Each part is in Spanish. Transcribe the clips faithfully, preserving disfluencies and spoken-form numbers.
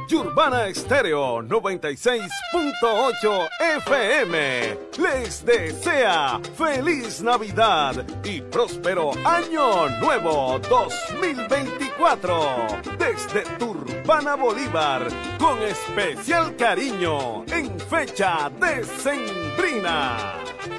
Urbana Estéreo noventa y seis punto ocho F M les desea feliz Navidad y próspero Año Nuevo dos mil veinticuatro desde Turbana Bolívar con especial cariño en fecha decembrina.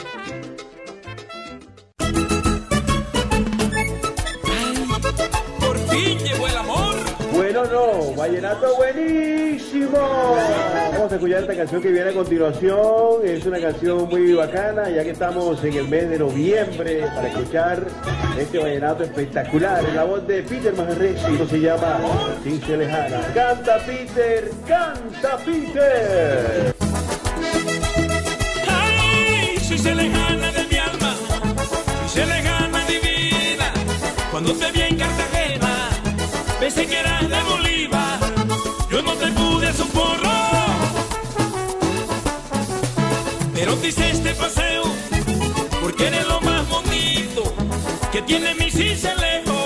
Por fin llegó el amor. Bueno, no, vallenato buenísimo. Vamos a escuchar esta canción que viene a continuación. Es una canción muy bacana, ya que estamos en el mes de noviembre, para escuchar este vallenato espectacular. En la voz de Peter Manjarres, y esto se llama Sin Se Lejana. ¡Canta, Peter! ¡Canta, Peter! Ay, si se lejana de mi alma, si se lejana divina, cuando te vi en Cartagena, pensé que eras de Bolívar, yo no te pude socorrer, pero te hice este paseo, porque eres lo más bonito que tiene mi cincelejo.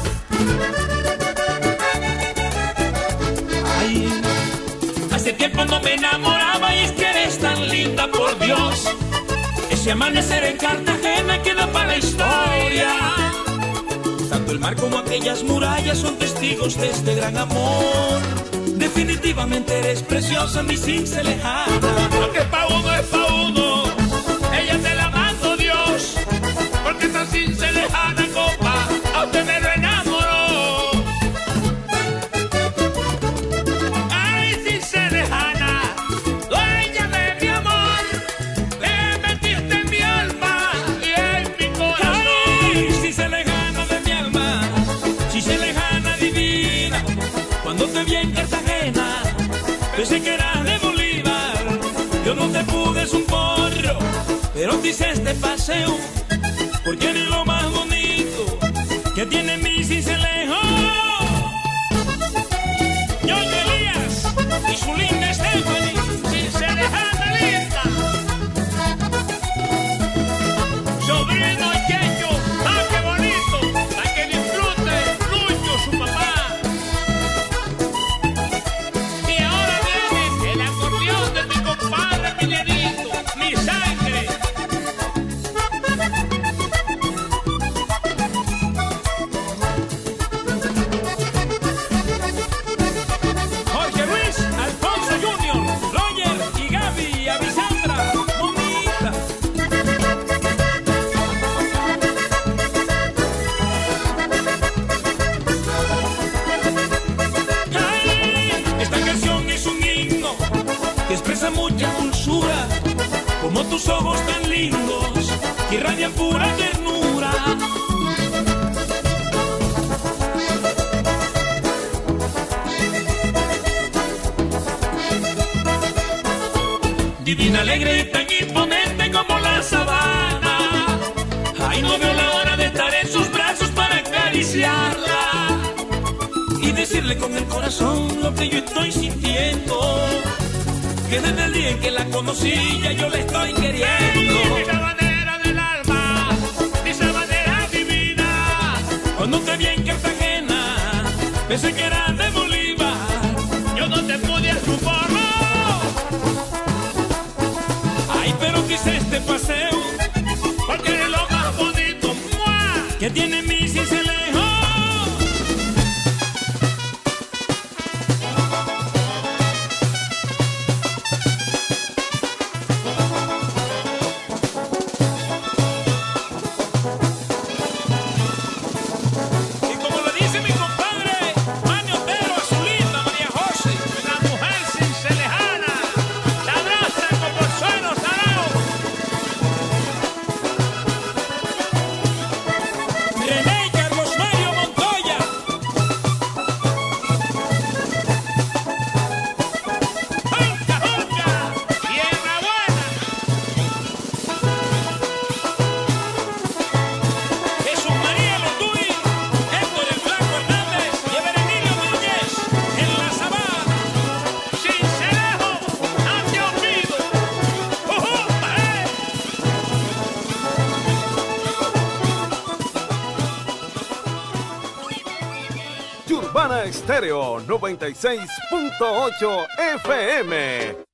Ay, hace tiempo no me enamoraba y es que eres tan linda, por Dios. Ese amanecer en Cartagena queda para la historia. Tanto el mar como aquellas murallas son testigos de este gran amor. Definitivamente eres preciosa, mi cincelejana. Lo que es pa' uno es pa' uno, ella te la mando Dios, porque esta cincelejana, copa, a usted me lo enamoró. Ay, cincelejana, dueña de mi amor, le metiste en mi alma y en mi corazón. Ay, cincelejana de mi alma, cincelejana divina, cuando te vi en Cartagena, pensé que eras de Bolívar, yo no te pude un porro, pero te hice este paseo, porque eres lo más bonito que tiene mi cincelejo. Ñoño Elías y su linda Stephanie, cincelejana linda. Sobrino Checho, ah, qué bonito, para que disfrute Lucho, su papá. Y ahora viene el acordeón de mi compadre Miguelito, mi sangre. Jorge Luis, Alfonso Junior, Roger y Gaby, Avisandra, Monita. Ay, esta canción es un himno que expresa mucha dulzura, como tus ojos tan lindos que irradian pura ternura. Divina, alegre y tan imponente como la sabana. Ay, no veo la hora de estar en sus brazos para acariciarla y decirle con el corazón lo que yo estoy sintiendo, que desde el día en que la conocí ya yo la estoy queriendo. Mi sabanera del alma, mi sabanera divina, cuando te vi en Cartagena, pensé que era de Bolívar, yo no te pude socorrer. Ay, pero quise este paseo, porque eres lo más bonito, ¡mua!, que tiene mi cincelejo. Y como lo dice mi compadre Manio Estéreo noventa y seis punto ocho F M.